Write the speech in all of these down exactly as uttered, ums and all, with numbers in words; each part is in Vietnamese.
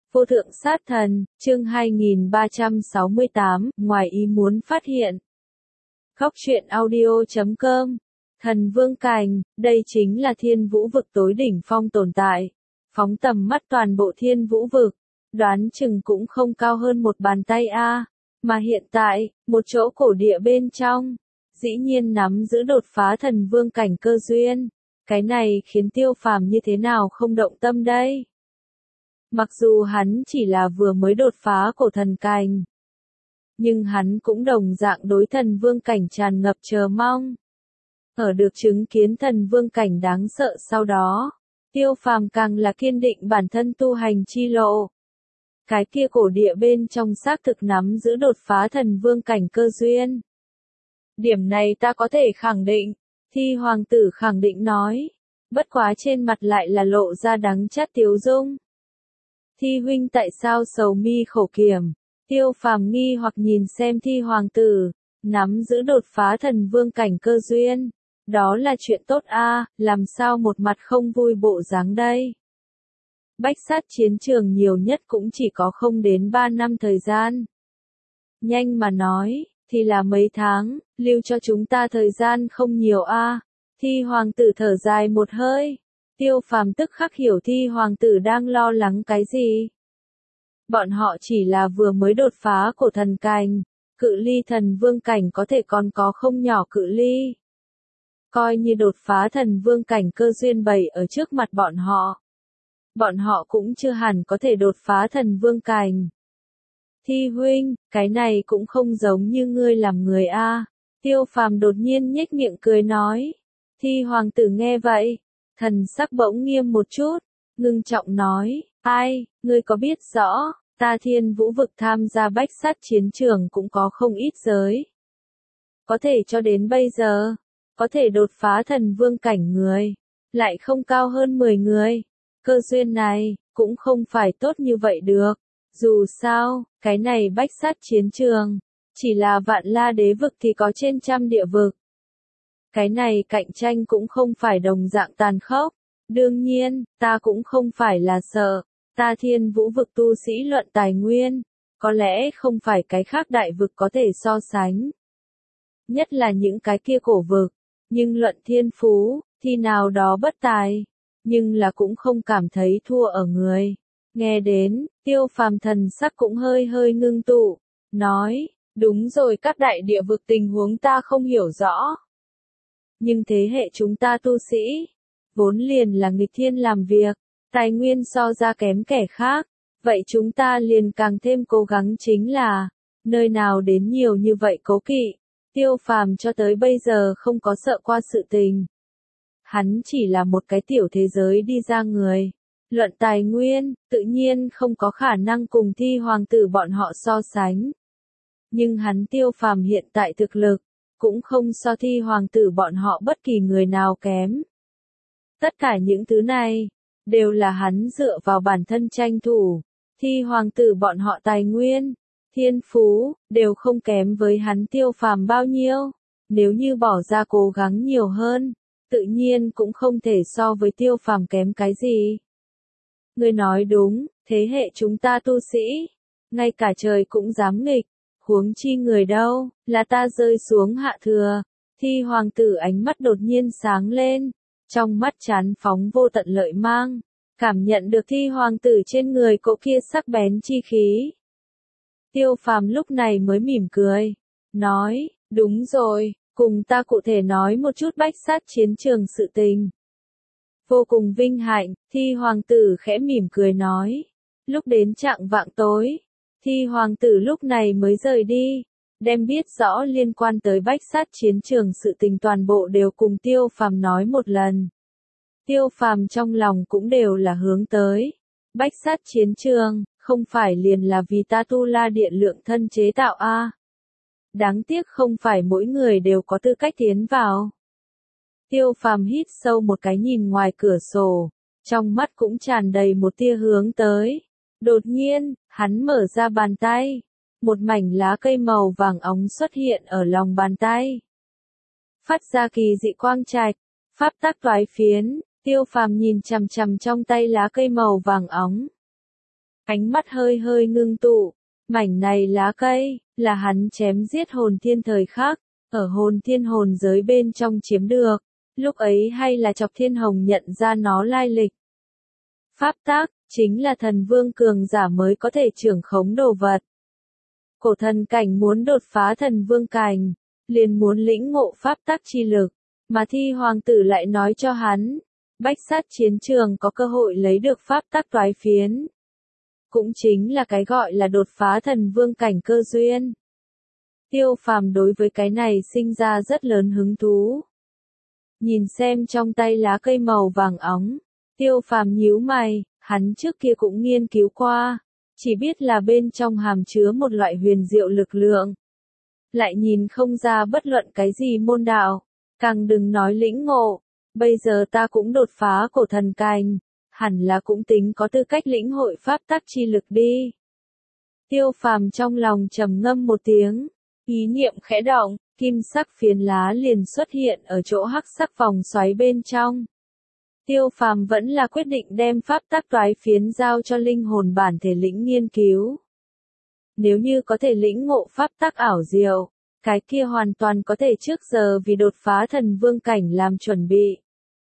Vô thượng sát thần, chương hai nghìn ba trăm sáu mươi tám, ngoài ý muốn phát hiện. Góc truyện audio chấm com. Thần Vương Cảnh, đây chính là thiên vũ vực tối đỉnh phong tồn tại. Phóng tầm mắt toàn bộ thiên vũ vực, đoán chừng cũng không cao hơn một bàn tay a. Mà hiện tại, một chỗ cổ địa bên trong, dĩ nhiên nắm giữ đột phá thần vương cảnh cơ duyên. Cái này khiến Tiêu Phàm như thế nào không động tâm đây? Mặc dù hắn chỉ là vừa mới đột phá cổ thần cảnh, nhưng hắn cũng đồng dạng đối thần vương cảnh tràn ngập chờ mong. Ở được chứng kiến thần vương cảnh đáng sợ sau đó, Tiêu Phàm càng là kiên định bản thân tu hành chi lộ. Cái kia cổ địa bên trong xác thực nắm giữ đột phá thần vương cảnh cơ duyên. Điểm này ta có thể khẳng định, Thi hoàng tử khẳng định nói, bất quá trên mặt lại là lộ ra đắng chát tiếu dung. Thi huynh tại sao sầu mi khổ kiểm? Tiêu Phàm nghi hoặc nhìn xem Thi hoàng tử, nắm giữ đột phá thần vương cảnh cơ duyên. Đó là chuyện tốt a, làm sao một mặt không vui bộ dáng đây? Bách sát chiến trường nhiều nhất cũng chỉ có không đến ba năm thời gian. Nhanh mà nói, thì là mấy tháng, lưu cho chúng ta thời gian không nhiều a. Thi hoàng tử thở dài một hơi. Tiêu Phàm tức khắc hiểu Thi hoàng tử đang lo lắng cái gì. Bọn họ chỉ là vừa mới đột phá cổ thần cảnh, cự ly thần vương cảnh có thể còn có không nhỏ cự ly. Coi như đột phá thần vương cảnh cơ duyên bày ở trước mặt bọn họ. Bọn họ cũng chưa hẳn có thể đột phá thần vương cảnh. Thi huynh, cái này cũng không giống như ngươi làm người a. Tiêu Phàm đột nhiên nhếch miệng cười nói. Thi hoàng tử nghe vậy, thần sắc bỗng nghiêm một chút, ngưng trọng nói, ai, ngươi có biết rõ, ta thiên vũ vực tham gia bách sát chiến trường cũng có không ít giới. Có thể cho đến bây giờ, có thể đột phá thần vương cảnh người, lại không cao hơn mười người. Cơ duyên này, cũng không phải tốt như vậy được. Dù sao, cái này bách sát chiến trường, chỉ là vạn la đế vực thì có trên trăm địa vực. Cái này cạnh tranh cũng không phải đồng dạng tàn khốc. Đương nhiên, ta cũng không phải là sợ, ta thiên vũ vực tu sĩ luận tài nguyên, có lẽ không phải cái khác đại vực có thể so sánh. Nhất là những cái kia cổ vực, nhưng luận thiên phú, thì nào đó bất tài, nhưng là cũng không cảm thấy thua ở người. Nghe đến, Tiêu Phàm thần sắc cũng hơi hơi ngưng tụ, nói, đúng rồi, các đại địa vực tình huống ta không hiểu rõ. Nhưng thế hệ chúng ta tu sĩ, vốn liền là nghịch thiên làm việc, tài nguyên so ra kém kẻ khác, vậy chúng ta liền càng thêm cố gắng chính là, nơi nào đến nhiều như vậy cố kỵ. Tiêu Phàm cho tới bây giờ không có sợ qua sự tình. Hắn chỉ là một cái tiểu thế giới đi ra người. Luận tài nguyên, tự nhiên không có khả năng cùng Thi hoàng tử bọn họ so sánh. Nhưng hắn Tiêu Phàm hiện tại thực lực, cũng không so Thi hoàng tử bọn họ bất kỳ người nào kém. Tất cả những thứ này, đều là hắn dựa vào bản thân tranh thủ. Thi hoàng tử bọn họ tài nguyên, thiên phú, đều không kém với hắn Tiêu Phàm bao nhiêu. Nếu như bỏ ra cố gắng nhiều hơn, tự nhiên cũng không thể so với Tiêu Phàm kém cái gì. Ngươi nói đúng, thế hệ chúng ta tu sĩ, ngay cả trời cũng dám nghịch, huống chi người đâu, là ta rơi xuống hạ thừa. Thi hoàng tử ánh mắt đột nhiên sáng lên, trong mắt chán phóng vô tận lợi mang, cảm nhận được Thi hoàng tử trên người cỗ kia sắc bén chi khí. Tiêu Phàm lúc này mới mỉm cười, nói, đúng rồi, cùng ta cụ thể nói một chút bách sát chiến trường sự tình. Vô cùng vinh hạnh, Thi hoàng tử khẽ mỉm cười nói. Lúc đến chạng vạng tối, Thi hoàng tử lúc này mới rời đi, đem biết rõ liên quan tới bách sát chiến trường sự tình toàn bộ đều cùng Tiêu Phàm nói một lần. Tiêu Phàm trong lòng cũng đều là hướng tới. Bách sát chiến trường, không phải liền là vì ta tu la điện lượng thân chế tạo a. Đáng tiếc không phải mỗi người đều có tư cách tiến vào. Tiêu Phàm hít sâu một cái nhìn ngoài cửa sổ, trong mắt cũng tràn đầy một tia hướng tới. Đột nhiên, hắn mở ra bàn tay, một mảnh lá cây màu vàng óng xuất hiện ở lòng bàn tay. Phát ra kỳ dị quang trạch, pháp tắc toái phiến, Tiêu Phàm nhìn chằm chằm trong tay lá cây màu vàng óng. Ánh mắt hơi hơi ngưng tụ, mảnh này lá cây, là hắn chém giết hồn thiên thời khắc, ở hồn thiên hồn giới bên trong chiếm được, lúc ấy hay là Chọc Thiên Hồng nhận ra nó lai lịch. Pháp tắc, chính là thần vương cường giả mới có thể trưởng khống đồ vật. Cổ thần cảnh muốn đột phá thần vương cảnh, liền muốn lĩnh ngộ pháp tắc chi lực, mà Thi hoàng tử lại nói cho hắn, bách sát chiến trường có cơ hội lấy được pháp tắc toái phiến. Cũng chính là cái gọi là đột phá thần vương cảnh cơ duyên. Tiêu Phàm đối với cái này sinh ra rất lớn hứng thú. Nhìn xem trong tay lá cây màu vàng óng, Tiêu Phàm nhíu mày, hắn trước kia cũng nghiên cứu qua, chỉ biết là bên trong hàm chứa một loại huyền diệu lực lượng. Lại nhìn không ra bất luận cái gì môn đạo, càng đừng nói lĩnh ngộ, bây giờ ta cũng đột phá cổ thần cảnh, hẳn là cũng tính có tư cách lĩnh hội pháp tắc chi lực đi. Tiêu Phàm trong lòng trầm ngâm một tiếng, ý niệm khẽ động, kim sắc phiến lá liền xuất hiện ở chỗ hắc sắc vòng xoáy bên trong. Tiêu Phàm vẫn là quyết định đem pháp tắc toái phiến giao cho linh hồn bản thể lĩnh nghiên cứu. Nếu như có thể lĩnh ngộ pháp tắc ảo diệu, cái kia hoàn toàn có thể trước giờ vì đột phá thần vương cảnh làm chuẩn bị.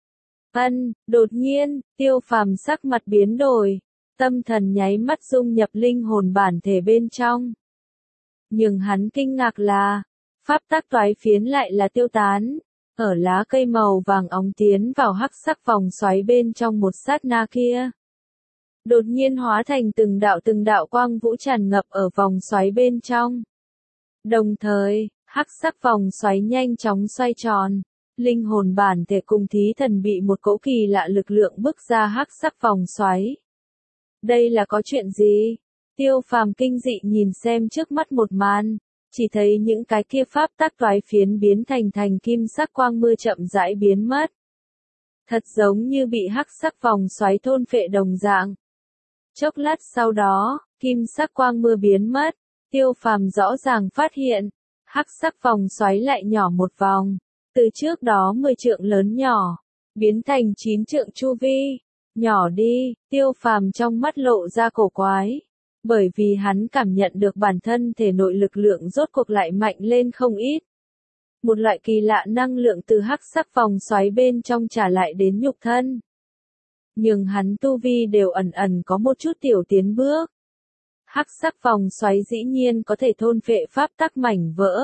Ân, đột nhiên, Tiêu Phàm sắc mặt biến đổi, tâm thần nháy mắt dung nhập linh hồn bản thể bên trong. Nhưng hắn kinh ngạc là, pháp tắc toái phiến lại là tiêu tán, ở lá cây màu vàng óng tiến vào hắc sắc vòng xoáy bên trong một sát na kia. Đột nhiên hóa thành từng đạo từng đạo quang vũ tràn ngập ở vòng xoáy bên trong. Đồng thời, hắc sắc vòng xoáy nhanh chóng xoay tròn, linh hồn bản thể cùng thí thần bị một cỗ kỳ lạ lực lượng bức ra hắc sắc vòng xoáy. Đây là có chuyện gì? Tiêu Phàm kinh dị nhìn xem trước mắt một màn, chỉ thấy những cái kia pháp tắc toái phiến biến thành thành kim sắc quang mưa chậm rãi biến mất. Thật giống như bị hắc sắc vòng xoáy thôn phệ đồng dạng. Chốc lát sau đó, kim sắc quang mưa biến mất, Tiêu Phàm rõ ràng phát hiện, hắc sắc vòng xoáy lại nhỏ một vòng, từ trước đó mười trượng lớn nhỏ, biến thành chín trượng chu vi. Nhỏ đi, Tiêu Phàm trong mắt lộ ra cổ quái, bởi vì hắn cảm nhận được bản thân thể nội lực lượng rốt cuộc lại mạnh lên không ít. Một loại kỳ lạ năng lượng từ hắc sắc vòng xoáy bên trong trả lại đến nhục thân. Nhưng hắn tu vi đều ẩn ẩn có một chút tiểu tiến bước. Hắc sắc vòng xoáy dĩ nhiên có thể thôn phệ pháp tắc mảnh vỡ.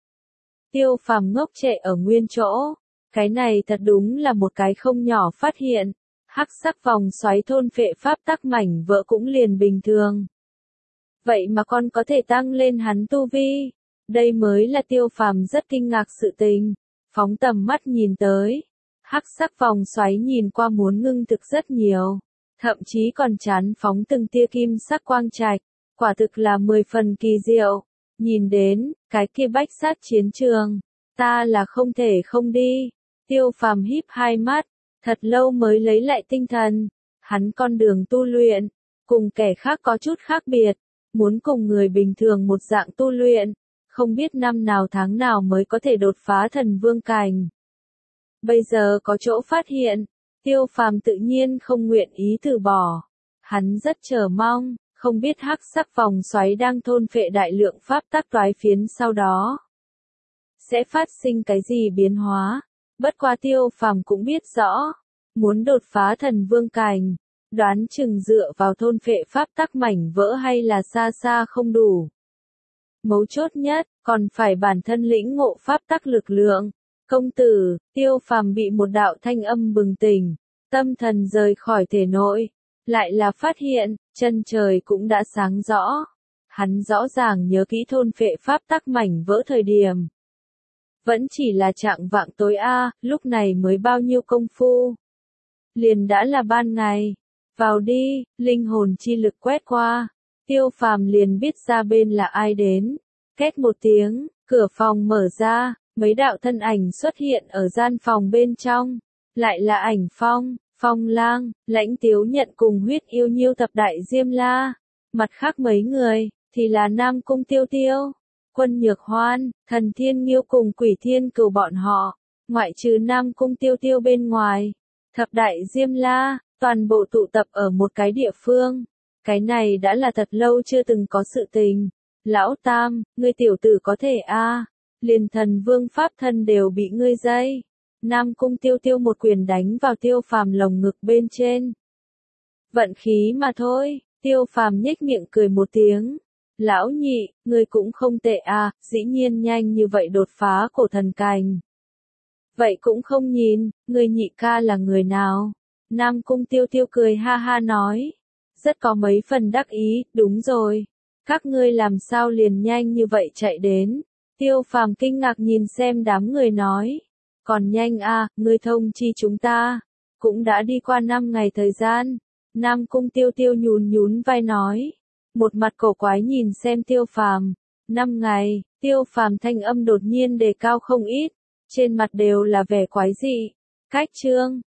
Tiêu Phàm ngốc trệ ở nguyên chỗ, cái này thật đúng là một cái không nhỏ phát hiện. Hắc sắc vòng xoáy thôn phệ pháp tắc mảnh vỡ cũng liền bình thường. Vậy mà con có thể tăng lên hắn tu vi. Đây mới là Tiêu Phàm rất kinh ngạc sự tình. Phóng tầm mắt nhìn tới. Hắc sắc vòng xoáy nhìn qua muốn ngưng thực rất nhiều. Thậm chí còn chán phóng từng tia kim sắc quang trạch. Quả thực là mười phần kỳ diệu. Nhìn đến, cái kia bách sát chiến trường. Ta là không thể không đi. Tiêu Phàm híp hai mắt. Thật lâu mới lấy lại tinh thần. Hắn con đường tu luyện. Cùng kẻ khác có chút khác biệt. Muốn cùng người bình thường một dạng tu luyện, không biết năm nào tháng nào mới có thể đột phá thần vương cảnh. Bây giờ có chỗ phát hiện, Tiêu Phàm tự nhiên không nguyện ý từ bỏ. Hắn rất chờ mong, không biết hắc sắc vòng xoáy đang thôn phệ đại lượng pháp tắc toái phiến sau đó sẽ phát sinh cái gì biến hóa. Bất quá Tiêu Phàm cũng biết rõ, muốn đột phá thần vương cảnh, đoán chừng dựa vào thôn phệ pháp tắc mảnh vỡ hay là xa xa không đủ. Mấu chốt nhất, còn phải bản thân lĩnh ngộ pháp tắc lực lượng. Công tử, Tiêu Phàm bị một đạo thanh âm bừng tỉnh, tâm thần rời khỏi thể nội, lại là phát hiện, chân trời cũng đã sáng rõ. Hắn rõ ràng nhớ kỹ thôn phệ pháp tắc mảnh vỡ thời điểm. Vẫn chỉ là trạng vạng tối a, lúc này mới bao nhiêu công phu. Liền đã là ban ngày. Vào đi, linh hồn chi lực quét qua. Tiêu Phàm liền biết ra bên là ai đến. Két một tiếng, cửa phòng mở ra, mấy đạo thân ảnh xuất hiện ở gian phòng bên trong. Lại là Ảnh Phong, Phong Lang, Lãnh Tiếu Nhận cùng Huyết Yêu Nhiêu thập đại Diêm La. Mặt khác mấy người, thì là Nam Cung Tiêu Tiêu, Quân Nhược Hoan, Thần Thiên Nghiêu cùng Quỷ Thiên Cừu bọn họ. Ngoại trừ Nam Cung Tiêu Tiêu bên ngoài, thập đại Diêm La, toàn bộ tụ tập ở một cái địa phương. Cái này đã là thật lâu chưa từng có sự tình. Lão Tam, ngươi tiểu tử có thể a, liền thần vương pháp thân đều bị ngươi dây. Nam Cung Tiêu Tiêu một quyền đánh vào Tiêu Phàm lồng ngực bên trên. Vận khí mà thôi, Tiêu Phàm nhếch miệng cười một tiếng. Lão nhị, ngươi cũng không tệ a, dĩ nhiên nhanh như vậy đột phá cổ thần cảnh. Vậy cũng không nhìn, ngươi nhị ca là người nào? Nam Cung Tiêu Tiêu cười ha ha nói. Rất có mấy phần đắc ý, đúng rồi. Các ngươi làm sao liền nhanh như vậy chạy đến? Tiêu Phàm kinh ngạc nhìn xem đám người nói. Còn nhanh a, ngươi thông chi chúng ta. Cũng đã đi qua năm ngày thời gian. Nam Cung Tiêu Tiêu nhún nhún vai nói. Một mặt cổ quái nhìn xem Tiêu Phàm. Năm ngày, Tiêu Phàm thanh âm đột nhiên đề cao không ít. Trên mặt đều là vẻ quái dị. Cách chương.